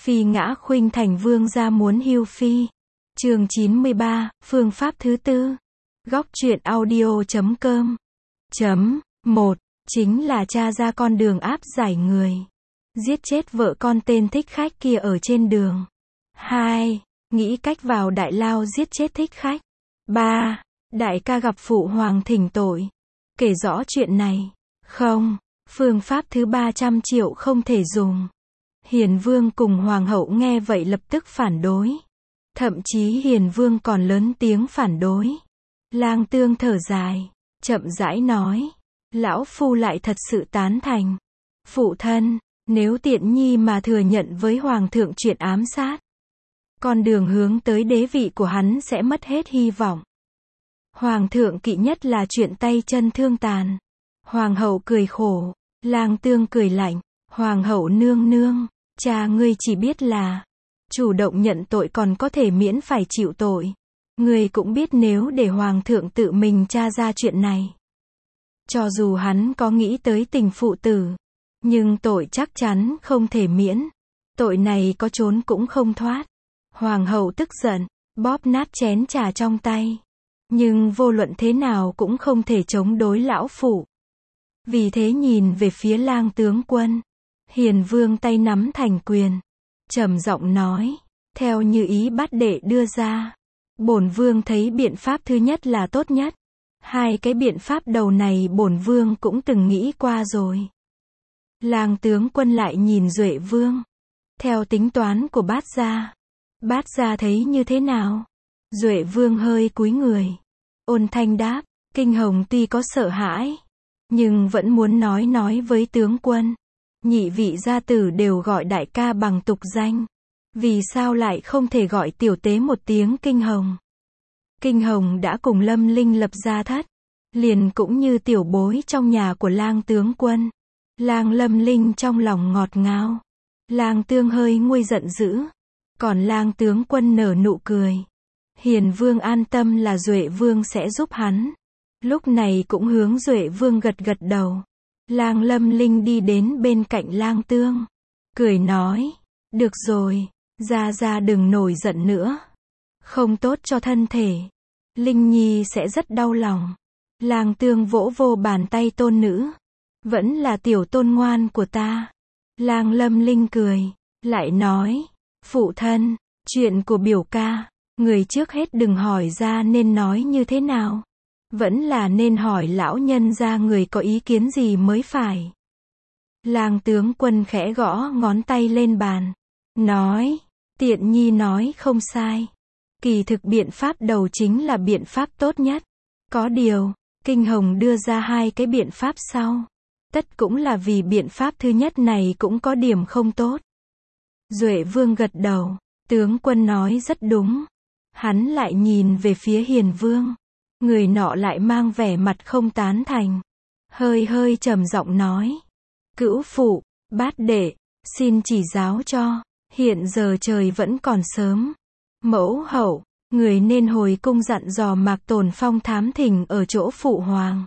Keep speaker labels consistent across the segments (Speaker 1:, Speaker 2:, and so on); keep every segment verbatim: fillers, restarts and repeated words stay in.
Speaker 1: Phi ngã khuynh thành vương gia muốn hưu phi. Chương chín mươi ba, phương pháp thứ tư. Góc truyện audio chấm com. Chấm một. Chính là tra ra con đường áp giải người. Giết chết vợ con tên thích khách kia ở trên đường. Hai. Nghĩ cách vào đại lao giết chết thích khách. Ba. Đại ca gặp phụ hoàng thỉnh tội. Kể rõ chuyện này. Không. Phương pháp thứ ba trăm triệu không thể dùng. Hiền vương cùng hoàng hậu nghe vậy lập tức phản đối. Thậm chí hiền vương còn lớn tiếng phản đối. Lang Tương thở dài, chậm rãi nói. Lão phu lại thật sự tán thành. Phụ thân, nếu tiện nhi mà thừa nhận với hoàng thượng chuyện ám sát, con đường hướng tới đế vị của hắn sẽ mất hết hy vọng. Hoàng thượng kỵ nhất là chuyện tay chân thương tàn. Hoàng hậu cười khổ. Lang Tương cười lạnh. Hoàng hậu nương nương, cha ngươi chỉ biết là chủ động nhận tội còn có thể miễn phải chịu tội. Ngươi cũng biết nếu để hoàng thượng tự mình tra ra chuyện này, cho dù hắn có nghĩ tới tình phụ tử, nhưng tội chắc chắn không thể miễn. Tội này có trốn cũng không thoát. Hoàng hậu tức giận, bóp nát chén trà trong tay. Nhưng vô luận thế nào cũng không thể chống đối lão phụ. Vì thế nhìn về phía Lang tướng quân. Hiền vương tay nắm thành quyền, trầm giọng nói, theo như ý bát đệ đưa ra, bổn vương thấy biện pháp thứ nhất là tốt nhất. Hai cái biện pháp đầu này bổn vương cũng từng nghĩ qua rồi. Lang tướng quân lại nhìn Duệ vương. Theo tính toán của bát gia, bát gia thấy như thế nào? Duệ vương hơi cúi người, ôn thanh đáp, Kinh Hồng tuy có sợ hãi, nhưng vẫn muốn nói nói với tướng quân. Nhị vị gia tử đều gọi đại ca bằng tục danh, vì sao lại không thể gọi tiểu tế một tiếng Kinh Hồng? Kinh Hồng đã cùng Lâm Linh lập gia thất, liền cũng như tiểu bối trong nhà của Lang tướng quân. Lang Lâm Linh trong lòng ngọt ngào. Lang Tương hơi nguôi giận dữ, còn Lang tướng quân nở nụ cười. Hiền vương an tâm là Duệ vương sẽ giúp hắn. Lúc này cũng hướng Duệ vương gật gật đầu. Lang Lâm Linh đi đến bên cạnh Lang Tương, cười nói, được rồi, gia gia đừng nổi giận nữa. Không tốt cho thân thể. Linh Nhi sẽ rất đau lòng. Lang Tương vỗ vô bàn tay tôn nữ. Vẫn là tiểu tôn ngoan của ta. Lang Lâm Linh cười, lại nói, phụ thân, chuyện của biểu ca, người trước hết đừng hỏi ra nên nói như thế nào. Vẫn là nên hỏi lão nhân gia người có ý kiến gì mới phải. Lang tướng quân khẽ gõ ngón tay lên bàn, nói, tiện nhi nói không sai. Kỳ thực biện pháp đầu chính là biện pháp tốt nhất. Có điều, Kinh Hồng đưa ra hai cái biện pháp sau. Tất cũng là vì biện pháp thứ nhất này cũng có điểm không tốt. Duệ vương gật đầu, tướng quân nói rất đúng. Hắn lại nhìn về phía Hiền vương. Người nọ lại mang vẻ mặt không tán thành. Hơi hơi trầm giọng nói. Cữu phụ, bát đệ, xin chỉ giáo cho. Hiện giờ trời vẫn còn sớm. Mẫu hậu, người nên hồi cung dặn dò Mạc Tồn Phong thám thỉnh ở chỗ phụ hoàng.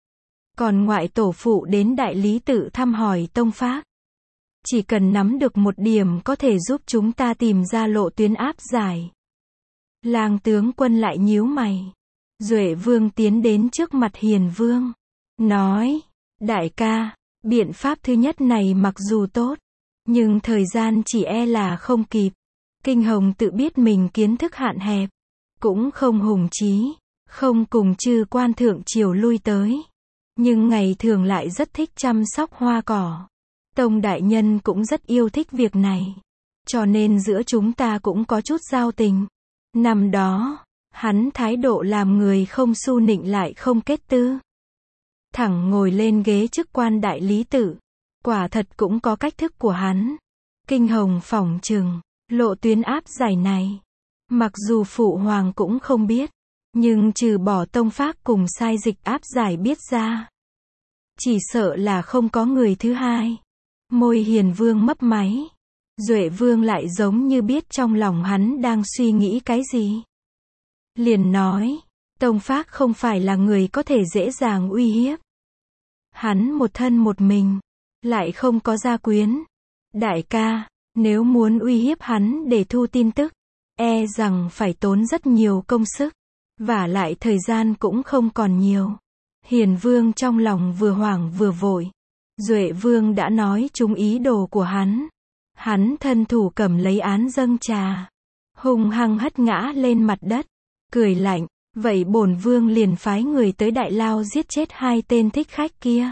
Speaker 1: Còn ngoại tổ phụ đến đại lý tự thăm hỏi tông pháp. Chỉ cần nắm được một điểm có thể giúp chúng ta tìm ra lộ tuyến áp giải. Lang tướng quân lại nhíu mày. Duệ vương tiến đến trước mặt Hiền vương, nói, đại ca, biện pháp thứ nhất này mặc dù tốt, nhưng thời gian chỉ e là không kịp. Kinh Hồng tự biết mình kiến thức hạn hẹp, cũng không hùng trí, không cùng chư quan thượng triều lui tới, nhưng ngày thường lại rất thích chăm sóc hoa cỏ. Tông đại nhân cũng rất yêu thích việc này, cho nên giữa chúng ta cũng có chút giao tình. Năm đó, hắn thái độ làm người không su nịnh lại không kết tư. Thẳng ngồi lên ghế chức quan đại lý tự. Quả thật cũng có cách thức của hắn. Kinh Hồng phỏng chừng, lộ tuyến áp giải này. Mặc dù phụ hoàng cũng không biết, nhưng trừ bỏ tông pháp cùng sai dịch áp giải biết ra, chỉ sợ là không có người thứ hai. Môi Hiền vương mấp máy. Duệ vương lại giống như biết trong lòng hắn đang suy nghĩ cái gì. Liền nói, tông pháp không phải là người có thể dễ dàng uy hiếp. Hắn một thân một mình, lại không có gia quyến. Đại ca, Nếu muốn uy hiếp hắn để thu tin tức, e rằng phải tốn rất nhiều công sức, vả lại thời gian cũng không còn nhiều. Hiền Vương trong lòng vừa hoảng vừa vội. Duệ Vương đã nói trúng ý đồ của hắn. Hắn thân thủ cầm lấy án dâng trà, hung hăng hất ngã lên mặt đất, cười lạnh, vậy bổn vương liền phái người tới Đại Lao giết chết hai tên thích khách kia.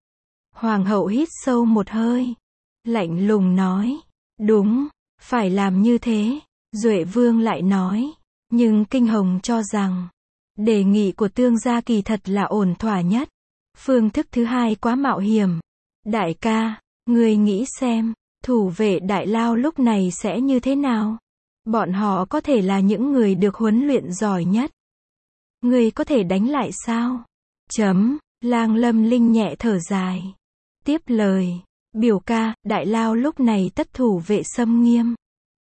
Speaker 1: Hoàng hậu hít sâu một hơi, lạnh lùng nói, đúng, phải làm như thế. Duệ Vương lại nói, nhưng Kinh Hồng cho rằng, đề nghị của tương gia kỳ thật là ổn thỏa nhất. Phương thức thứ hai quá mạo hiểm. Đại ca, ngươi nghĩ xem, thủ vệ Đại Lao lúc này sẽ như thế nào? Bọn họ có thể là những người được huấn luyện giỏi nhất. Ngươi có thể đánh lại sao? Chấm, Lang Lâm Linh nhẹ thở dài. Tiếp lời, biểu ca, Đại Lao lúc này tất thủ vệ xâm nghiêm.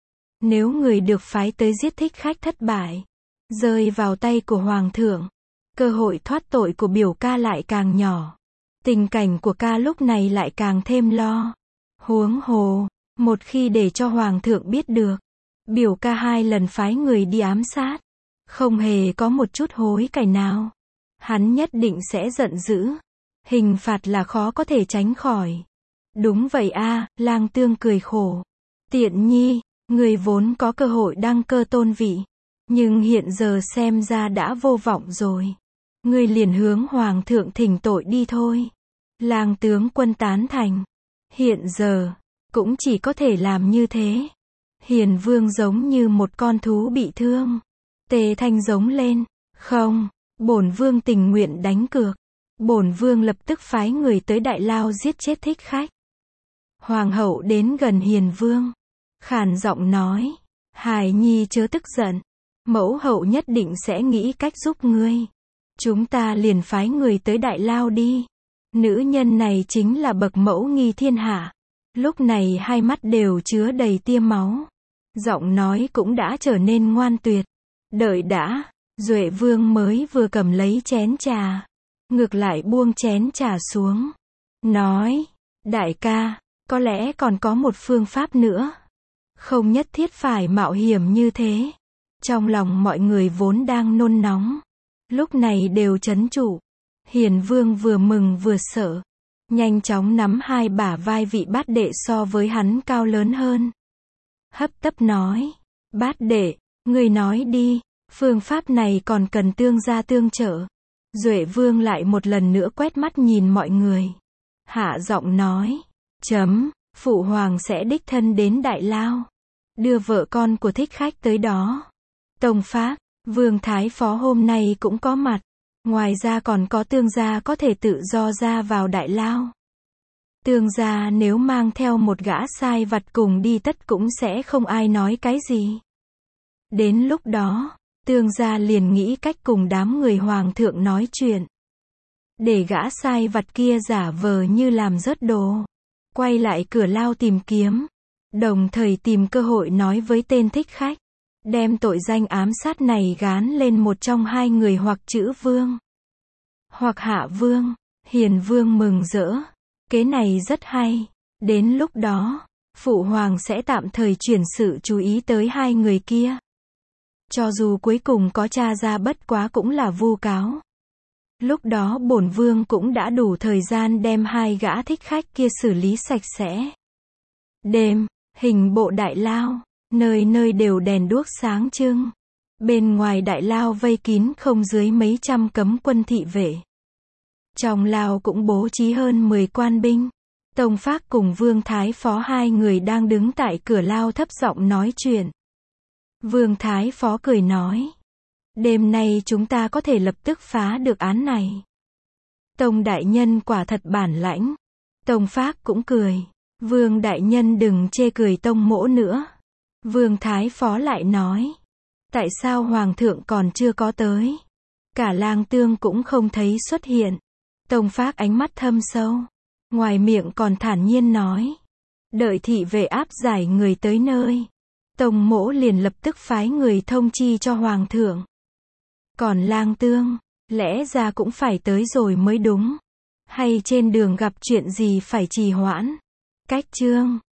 Speaker 1: Nếu người được phái tới giết thích khách thất bại, rơi vào tay của Hoàng thượng, cơ hội thoát tội của biểu ca lại càng nhỏ. Tình cảnh của ca lúc này lại càng thêm lo. Huống hồ, một khi để cho Hoàng thượng biết được, biểu ca hai lần phái người đi ám sát, không hề có một chút hối cải nào, hắn nhất định sẽ giận dữ. Hình phạt là khó có thể tránh khỏi. Đúng vậy a, Lang Tương cười khổ. Tiện nhi, người vốn có cơ hội đăng cơ tôn vị, nhưng hiện giờ xem ra đã vô vọng rồi. Ngươi liền hướng Hoàng thượng thỉnh tội đi thôi. Lang tướng quân tán thành. Hiện giờ, cũng chỉ có thể làm như thế. Hiền Vương giống như một con thú bị thương. Tề Thanh giống lên, không, bổn vương tình nguyện đánh cược. Bổn vương lập tức phái người tới Đại Lao giết chết thích khách. Hoàng hậu đến gần Hiền Vương, khàn giọng nói, hài nhi chớ tức giận, mẫu hậu nhất định sẽ nghĩ cách giúp ngươi. Chúng ta liền phái người tới Đại Lao đi. Nữ nhân này chính là bậc mẫu nghi thiên hạ. Lúc này hai mắt đều chứa đầy tia máu. Giọng nói cũng đã trở nên ngoan tuyệt. Đợi đã, Duệ Vương mới vừa cầm lấy chén trà, ngược lại buông chén trà xuống. Nói, đại ca, có lẽ còn có một phương pháp nữa. Không nhất thiết phải mạo hiểm như thế. Trong lòng mọi người vốn đang nôn nóng, lúc này đều trấn trụ. Hiền Vương vừa mừng vừa sợ, nhanh chóng nắm hai bả vai vị bát đệ so với hắn cao lớn hơn. Hấp tấp nói, bát đệ, ngươi nói đi, phương pháp này còn cần tương gia tương trợ. Duệ Vương lại một lần nữa quét mắt nhìn mọi người. Hạ giọng nói, chấm, phụ hoàng sẽ đích thân đến Đại Lao, đưa vợ con của thích khách tới đó. Tông Pháp, Vương Thái Phó hôm nay cũng có mặt. Ngoài ra còn có tương gia có thể tự do ra vào Đại Lao. Tương gia nếu mang theo một gã sai vặt cùng đi tất cũng sẽ không ai nói cái gì. Đến lúc đó, tương gia liền nghĩ cách cùng đám người Hoàng thượng nói chuyện. Để gã sai vặt kia giả vờ như làm rớt đồ. Quay lại cửa lao tìm kiếm. Đồng thời tìm cơ hội nói với tên thích khách. Đem tội danh ám sát này gán lên một trong hai người hoặc chữ Vương, hoặc Hạ Vương. Hiền Vương mừng rỡ. Kế này rất hay. Đến lúc đó, Phụ Hoàng sẽ tạm thời chuyển sự chú ý tới hai người kia. Cho dù cuối cùng có tra ra bất quá cũng là vu cáo. Lúc đó bổn Vương cũng đã đủ thời gian đem hai gã thích khách kia xử lý sạch sẽ. Đêm, hình bộ Đại Lao. Nơi nơi đều đèn đuốc sáng trưng. Bên ngoài Đại Lao vây kín không dưới mấy trăm cấm quân thị vệ. Trong lao cũng bố trí hơn mười quan binh. Tông Phác cùng Vương Thái Phó hai người đang đứng tại cửa lao thấp giọng nói chuyện. Vương Thái Phó cười nói, đêm nay chúng ta có thể lập tức phá được án này. Tông đại nhân quả thật bản lãnh. Tông Phác cũng cười. Vương đại nhân đừng chê cười tông mỗ nữa. Vương Thái Phó lại nói, tại sao Hoàng thượng còn chưa có tới? Cả Lang Tương cũng không thấy xuất hiện. Tông Phác ánh mắt thâm sâu, ngoài miệng còn thản nhiên nói, đợi thị vệ áp giải người tới nơi, tông mỗ liền lập tức phái người thông chi cho Hoàng thượng. Còn Lang Tương, lẽ ra cũng phải tới rồi mới đúng. Hay trên đường gặp chuyện gì phải trì hoãn? Cách chương